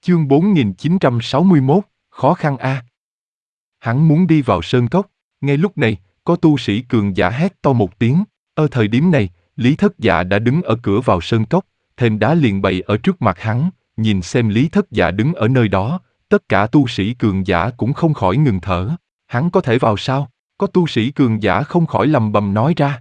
Chương 4961, khó khăn a. Hắn muốn đi vào sơn cốc, ngay lúc này, có tu sĩ cường giả hét to một tiếng. Ở thời điểm này, Lý Thất Dạ đã đứng ở cửa vào sơn cốc, thềm đá liền bày ở trước mặt hắn, nhìn xem Lý Thất Dạ đứng ở nơi đó, tất cả tu sĩ cường giả cũng không khỏi ngừng thở. Hắn có thể vào sao? Có tu sĩ cường giả không khỏi lầm bầm nói ra.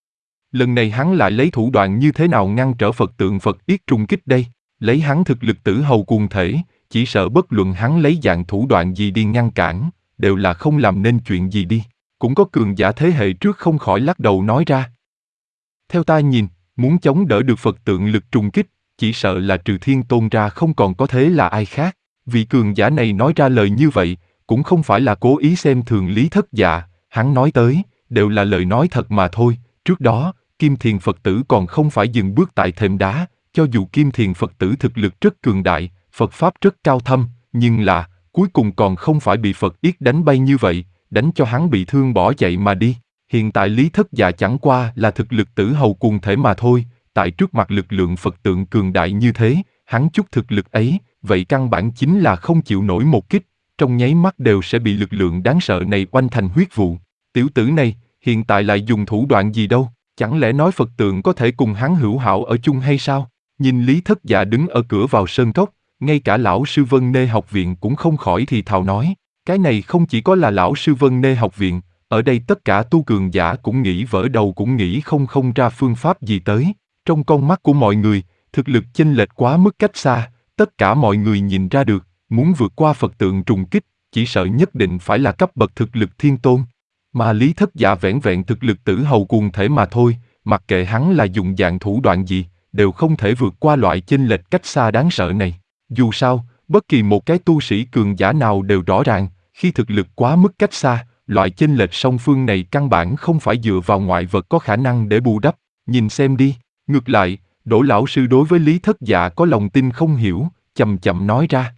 Lần này hắn lại lấy thủ đoạn như thế nào ngăn trở Phật tượng Phật Yết trùng kích đây? Lấy hắn thực lực tử hầu cuồng thể, chỉ sợ bất luận hắn lấy dạng thủ đoạn gì đi ngăn cản, đều là không làm nên chuyện gì đi. Cũng có cường giả thế hệ trước không khỏi lắc đầu nói ra. Theo ta nhìn, muốn chống đỡ được Phật tượng lực trùng kích, chỉ sợ là trừ Thiên Tôn ra không còn có thế là ai khác. Vị cường giả này nói ra lời như vậy, cũng không phải là cố ý xem thường Lý Thất Dạ, hắn nói tới, đều là lời nói thật mà thôi. Trước đó, Kim Thiền Phật tử còn không phải dừng bước tại thềm đá, cho dù Kim Thiền Phật tử thực lực rất cường đại, Phật Pháp rất cao thâm, nhưng là, cuối cùng còn không phải bị Phật Yết đánh bay như vậy, đánh cho hắn bị thương bỏ chạy mà đi. Hiện tại Lý Thất Dạ chẳng qua là thực lực tử hầu cuồng thể mà thôi, tại trước mặt lực lượng Phật tượng cường đại như thế, hắn chút thực lực ấy, vậy căn bản chính là không chịu nổi một kích, trong nháy mắt đều sẽ bị lực lượng đáng sợ này oanh thành huyết vụ. Tiểu tử này, hiện tại lại dùng thủ đoạn gì đâu? Chẳng lẽ nói Phật tượng có thể cùng hắn hữu hảo ở chung hay sao? Nhìn Lý Thất Dạ đứng ở cửa vào sơn cốc, ngay cả lão sư Vân Nê học viện cũng không khỏi thì thào nói, cái này không chỉ có là lão sư Vân Nê học viện, ở đây tất cả tu cường giả cũng nghĩ vỡ đầu cũng nghĩ không ra phương pháp gì tới. Trong con mắt của mọi người, thực lực chênh lệch quá mức cách xa, tất cả mọi người nhìn ra được, muốn vượt qua Phật tượng trùng kích, chỉ sợ nhất định phải là cấp bậc thực lực Thiên Tôn. Mà Lý Thất Dạ vẻn vẹn thực lực tử hầu cuồng thể mà thôi, mặc kệ hắn là dùng dạng thủ đoạn gì, đều không thể vượt qua loại chênh lệch cách xa đáng sợ này. Dù sao, bất kỳ một cái tu sĩ cường giả nào đều rõ ràng, khi thực lực quá mức cách xa, loại chênh lệch song phương này căn bản không phải dựa vào ngoại vật có khả năng để bù đắp. Nhìn xem đi, ngược lại, Đỗ lão sư đối với Lý Thất Dạ có lòng tin không hiểu, chậm chậm nói ra.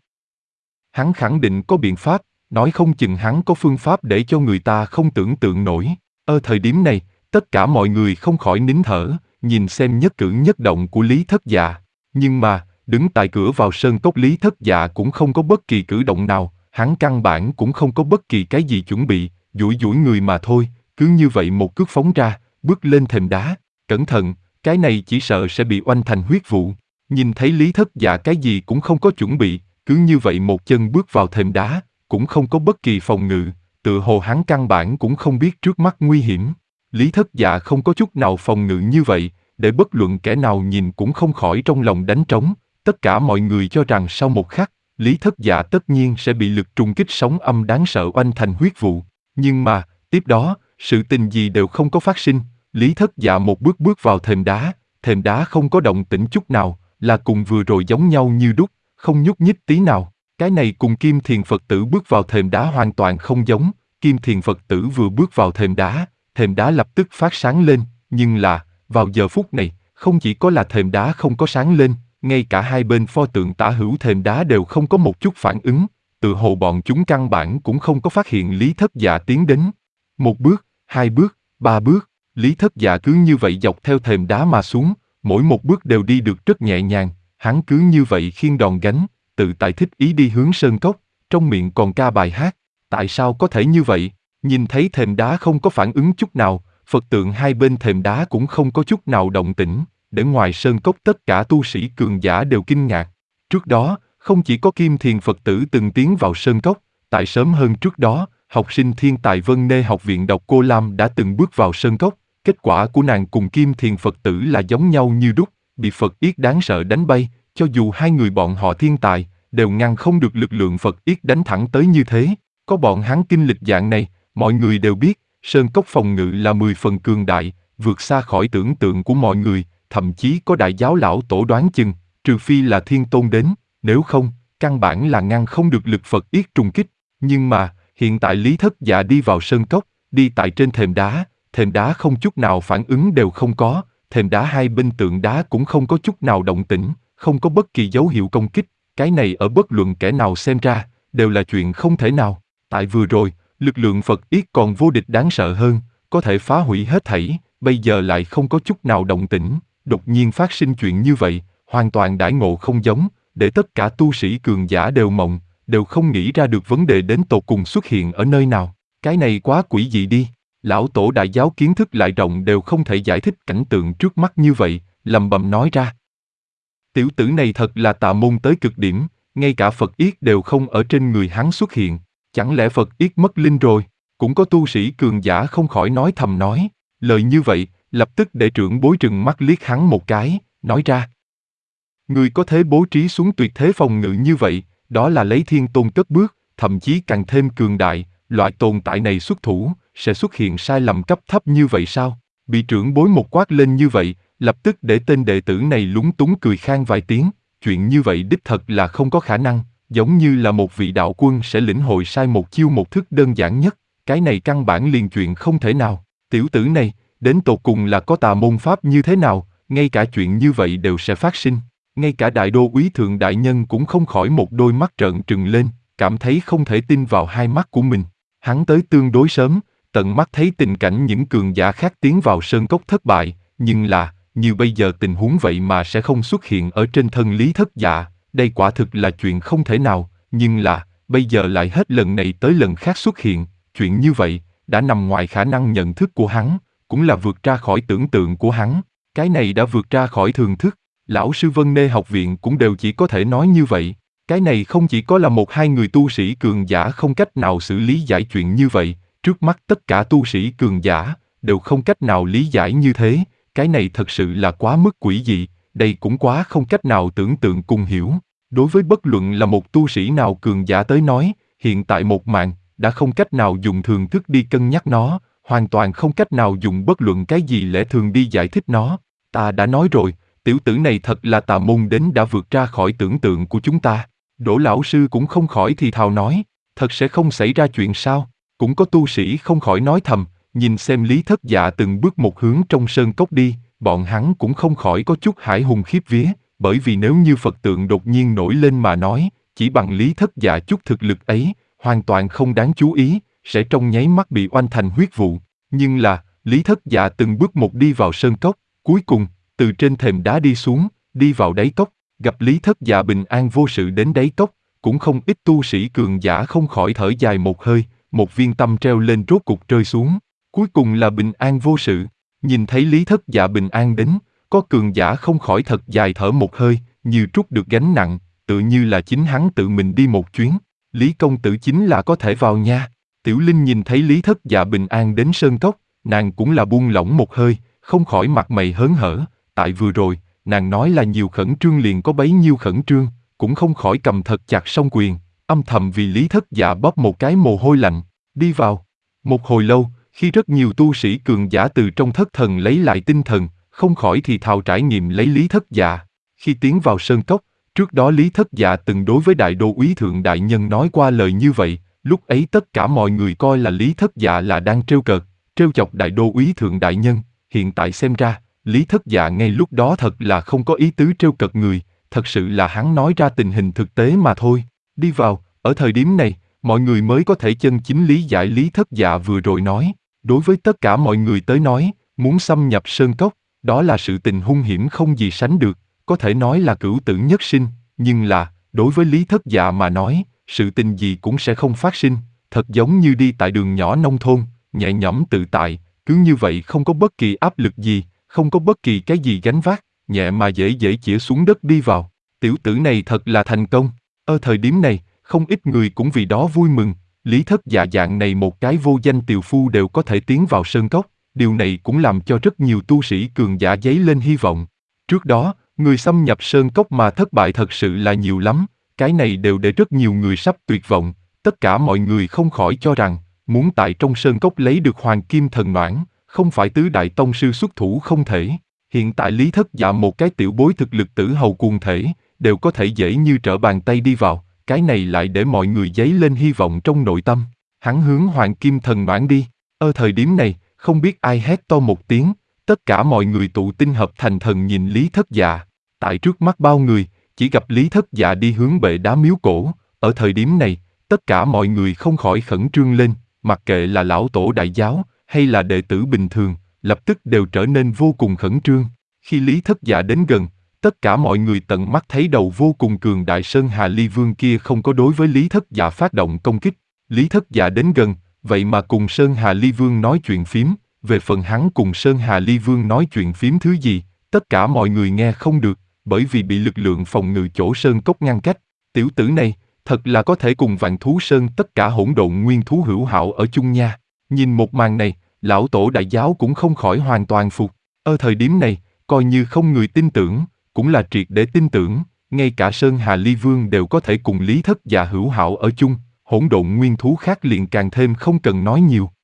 Hắn khẳng định có biện pháp, nói không chừng hắn có phương pháp để cho người ta không tưởng tượng nổi. Ở thời điểm này, tất cả mọi người không khỏi nín thở, nhìn xem nhất cử nhất động của Lý Thất Dạ. Nhưng mà, đứng tại cửa vào sơn cốc Lý Thất Dạ cũng không có bất kỳ cử động nào, hắn căn bản cũng không có bất kỳ cái gì chuẩn bị, duỗi duỗi người mà thôi, cứ như vậy một cước phóng ra, bước lên thềm đá. Cẩn thận, cái này chỉ sợ sẽ bị oanh thành huyết vụ. Nhìn thấy Lý Thất Dạ cái gì cũng không có chuẩn bị, cứ như vậy một chân bước vào thềm đá, cũng không có bất kỳ phòng ngự, tựa hồ hắn căn bản cũng không biết trước mắt nguy hiểm. Lý Thất Dạ không có chút nào phòng ngự như vậy, để bất luận kẻ nào nhìn cũng không khỏi trong lòng đánh trống. Tất cả mọi người cho rằng sau một khắc, Lý Thất Dạ tất nhiên sẽ bị lực trùng kích sóng âm đáng sợ oanh thành huyết vụ. Nhưng mà, tiếp đó, sự tình gì đều không có phát sinh. Lý Thất Dạ một bước bước vào thềm đá không có động tĩnh chút nào, là cùng vừa rồi giống nhau như đúc, không nhúc nhích tí nào. Cái này cùng Kim Thiền Phật tử bước vào thềm đá hoàn toàn không giống. Kim Thiền Phật tử vừa bước vào thềm đá lập tức phát sáng lên, nhưng là, vào giờ phút này, không chỉ có là thềm đá không có sáng lên, ngay cả hai bên pho tượng tả hữu thềm đá đều không có một chút phản ứng, tự hồ bọn chúng căn bản cũng không có phát hiện Lý Thất Dạ tiến đến. Một bước, hai bước, ba bước, Lý Thất Dạ cứ như vậy dọc theo thềm đá mà xuống, mỗi một bước đều đi được rất nhẹ nhàng, hắn cứ như vậy khiêng đòn gánh, tự tại thích ý đi hướng sơn cốc, trong miệng còn ca bài hát. Tại sao có thể như vậy? Nhìn thấy thềm đá không có phản ứng chút nào, Phật tượng hai bên thềm đá cũng không có chút nào động tĩnh, để ngoài sơn cốc tất cả tu sĩ cường giả đều kinh ngạc. Trước đó, không chỉ có Kim Thiền Phật tử từng tiến vào sơn cốc, tại sớm hơn trước đó, học sinh thiên tài Vân Nê học viện Độc Cô Lam đã từng bước vào sơn cốc, kết quả của nàng cùng Kim Thiền Phật tử là giống nhau như đúc, bị Phật Yết đáng sợ đánh bay, cho dù hai người bọn họ thiên tài, đều ngăn không được lực lượng Phật Yết đánh thẳng tới như thế. Có bọn hắn kinh lịch dạng này, mọi người đều biết, sơn cốc phòng ngự là 10 phần cường đại, vượt xa khỏi tưởng tượng của mọi người, thậm chí có đại giáo lão tổ đoán chừng, trừ phi là Thiên Tôn đến, nếu không, căn bản là ngăn không được lực Phật Yết trùng kích. Nhưng mà, hiện tại Lý Thất Dạ đi vào sơn cốc, đi tại trên thềm đá không chút nào phản ứng đều không có, thềm đá hai bên tượng đá cũng không có chút nào động tĩnh, không có bất kỳ dấu hiệu công kích, cái này ở bất luận kẻ nào xem ra, đều là chuyện không thể nào. Tại vừa rồi, lực lượng Phật Yết còn vô địch đáng sợ hơn, có thể phá hủy hết thảy, bây giờ lại không có chút nào động tĩnh, đột nhiên phát sinh chuyện như vậy, hoàn toàn đãi ngộ không giống, để tất cả tu sĩ cường giả đều mộng, đều không nghĩ ra được vấn đề đến tột cùng xuất hiện ở nơi nào. Cái này quá quỷ dị đi. Lão tổ đại giáo kiến thức lại rộng đều không thể giải thích cảnh tượng trước mắt như vậy, lầm bầm nói ra. Tiểu tử này thật là tà môn tới cực điểm, ngay cả Phật yết đều không ở trên người hắn xuất hiện. Chẳng lẽ Phật yết mất linh rồi? Cũng có tu sĩ cường giả không khỏi nói thầm nói. Lời như vậy, lập tức để trưởng bối trừng mắt liếc hắn một cái, nói ra. Người có thể bố trí xuống tuyệt thế phòng ngự như vậy, đó là lấy thiên tôn cất bước, thậm chí càng thêm cường đại, loại tồn tại này xuất thủ, sẽ xuất hiện sai lầm cấp thấp như vậy sao? Bị trưởng bối một quát lên như vậy, lập tức để tên đệ tử này lúng túng cười khan vài tiếng, chuyện như vậy đích thật là không có khả năng, giống như là một vị đạo quân sẽ lĩnh hội sai một chiêu một thức đơn giản nhất, cái này căn bản liền chuyện không thể nào. Tiểu tử này, đến tột cùng là có tà môn pháp như thế nào, ngay cả chuyện như vậy đều sẽ phát sinh. Ngay cả đại đô úy thượng đại nhân cũng không khỏi một đôi mắt trợn trừng lên, cảm thấy không thể tin vào hai mắt của mình. Hắn tới tương đối sớm, tận mắt thấy tình cảnh những cường giả khác tiến vào sơn cốc thất bại, nhưng là, như bây giờ tình huống vậy mà sẽ không xuất hiện ở trên thân Lý Thất Dạ, đây quả thực là chuyện không thể nào, nhưng là, bây giờ lại hết lần này tới lần khác xuất hiện, chuyện như vậy, đã nằm ngoài khả năng nhận thức của hắn, cũng là vượt ra khỏi tưởng tượng của hắn, cái này đã vượt ra khỏi thường thức. Lão sư Vân Nê học viện cũng đều chỉ có thể nói như vậy. Cái này không chỉ có là một hai người tu sĩ cường giả không cách nào xử lý giải chuyện như vậy, trước mắt tất cả tu sĩ cường giả đều không cách nào lý giải như thế, cái này thật sự là quá mức quỷ dị, đây cũng quá không cách nào tưởng tượng cùng hiểu. Đối với bất luận là một tu sĩ nào cường giả tới nói, hiện tại một màn đã không cách nào dùng thường thức đi cân nhắc nó, hoàn toàn không cách nào dùng bất luận cái gì lẽ thường đi giải thích nó. Ta đã nói rồi, tiểu tử này thật là tà môn đến đã vượt ra khỏi tưởng tượng của chúng ta. Đỗ lão sư cũng không khỏi thì thào nói, thật sẽ không xảy ra chuyện sao? Cũng có tu sĩ không khỏi nói thầm, nhìn xem Lý Thất Dạ từng bước một hướng trong sơn cốc đi, bọn hắn cũng không khỏi có chút hãi hùng khiếp vía, bởi vì nếu như Phật tượng đột nhiên nổi lên mà nói, chỉ bằng Lý Thất Dạ chút thực lực ấy, hoàn toàn không đáng chú ý, sẽ trong nháy mắt bị oanh thành huyết vụ. Nhưng là, Lý Thất Dạ từng bước một đi vào sơn cốc, cuối cùng, từ trên thềm đá đi xuống, đi vào đáy cốc, gặp Lý Thất Dạ bình an vô sự đến đáy cốc, cũng không ít tu sĩ cường giả không khỏi thở dài một hơi, một viên tâm treo lên rốt cục rơi xuống, cuối cùng là bình an vô sự. Nhìn thấy Lý Thất Dạ bình an đến, có cường giả không khỏi thật dài thở một hơi, như trút được gánh nặng, tự như là chính hắn tự mình đi một chuyến. Lý công tử chính là có thể vào nha. Tiểu Linh nhìn thấy Lý Thất Dạ bình an đến sơn cốc, nàng cũng là buông lỏng một hơi, không khỏi mặt mày hớn hở. Tại vừa rồi, nàng nói là nhiều khẩn trương liền có bấy nhiêu khẩn trương, cũng không khỏi cầm thật chặt song quyền, âm thầm vì Lý Thất Dạ bóp một cái mồ hôi lạnh, đi vào. Một hồi lâu, khi rất nhiều tu sĩ cường giả từ trong thất thần lấy lại tinh thần, không khỏi thì thào trải nghiệm lấy Lý Thất Dạ. Khi tiến vào sơn cốc, trước đó Lý Thất Dạ từng đối với đại đô úy thượng đại nhân nói qua lời như vậy, lúc ấy tất cả mọi người coi là Lý Thất Dạ là đang trêu cợt, trêu chọc đại đô úy thượng đại nhân, hiện tại xem ra, Lý Thất Dạ ngay lúc đó thật là không có ý tứ trêu cợt người, thật sự là hắn nói ra tình hình thực tế mà thôi. Đi vào, ở thời điểm này, mọi người mới có thể chân chính lý giải Lý Thất Dạ vừa rồi nói. Đối với tất cả mọi người tới nói, muốn xâm nhập sơn cốc, đó là sự tình hung hiểm không gì sánh được, có thể nói là cửu tử nhất sinh, nhưng là, đối với Lý Thất Dạ mà nói, sự tình gì cũng sẽ không phát sinh, thật giống như đi tại đường nhỏ nông thôn, nhẹ nhõm tự tại, cứ như vậy không có bất kỳ áp lực gì, không có bất kỳ cái gì gánh vác, nhẹ mà dễ dễ chĩa xuống đất đi vào. Tiểu tử này thật là thành công. Ở thời điểm này, không ít người cũng vì đó vui mừng. Lý Thất Dạ dạng này một cái vô danh tiều phu đều có thể tiến vào sơn cốc, điều này cũng làm cho rất nhiều tu sĩ cường giả dấy lên hy vọng. Trước đó, người xâm nhập sơn cốc mà thất bại thật sự là nhiều lắm, cái này đều để rất nhiều người sắp tuyệt vọng. Tất cả mọi người không khỏi cho rằng, muốn tại trong sơn cốc lấy được hoàng kim thần noãn, không phải tứ đại tông sư xuất thủ không thể. Hiện tại Lý Thất Dạ một cái tiểu bối thực lực tử hầu cuồng thể, đều có thể dễ như trở bàn tay đi vào, cái này lại để mọi người dấy lên hy vọng trong nội tâm. Hắn hướng hoàng kim thần noãn đi. Ở thời điểm này, không biết ai hét to một tiếng, tất cả mọi người tụ tinh hợp thành thần nhìn Lý Thất Dạ. Tại trước mắt bao người, chỉ gặp Lý Thất Dạ đi hướng bệ đá miếu cổ. Ở thời điểm này, tất cả mọi người không khỏi khẩn trương lên, mặc kệ là lão tổ đại giáo, hay là đệ tử bình thường, lập tức đều trở nên vô cùng khẩn trương. Khi Lý Thất Dạ đến gần, Tất cả mọi người tận mắt thấy đầu vô cùng cường đại Sơn Hà Ly Vương kia không có đối với Lý Thất Dạ phát động công kích. Lý Thất Dạ đến gần, vậy mà cùng Sơn Hà Ly Vương nói chuyện phím, về phần hắn cùng Sơn Hà Ly Vương nói chuyện phím thứ gì, tất cả mọi người nghe không được, bởi vì bị lực lượng phòng ngự chỗ sơn cốc ngăn cách. Tiểu tử này, thật là có thể cùng Vạn Thú Sơn tất cả hỗn độn nguyên thú hữu hảo ở chung nha. Nhìn một màn này, lão tổ đại giáo cũng không khỏi hoàn toàn phục. Ở thời điểm này, coi như không người tin tưởng, cũng là triệt để tin tưởng, ngay cả Sơn Hà Ly Vương đều có thể cùng Lý Thất Dạ hữu hảo ở chung, hỗn độn nguyên thú khác liền càng thêm không cần nói nhiều.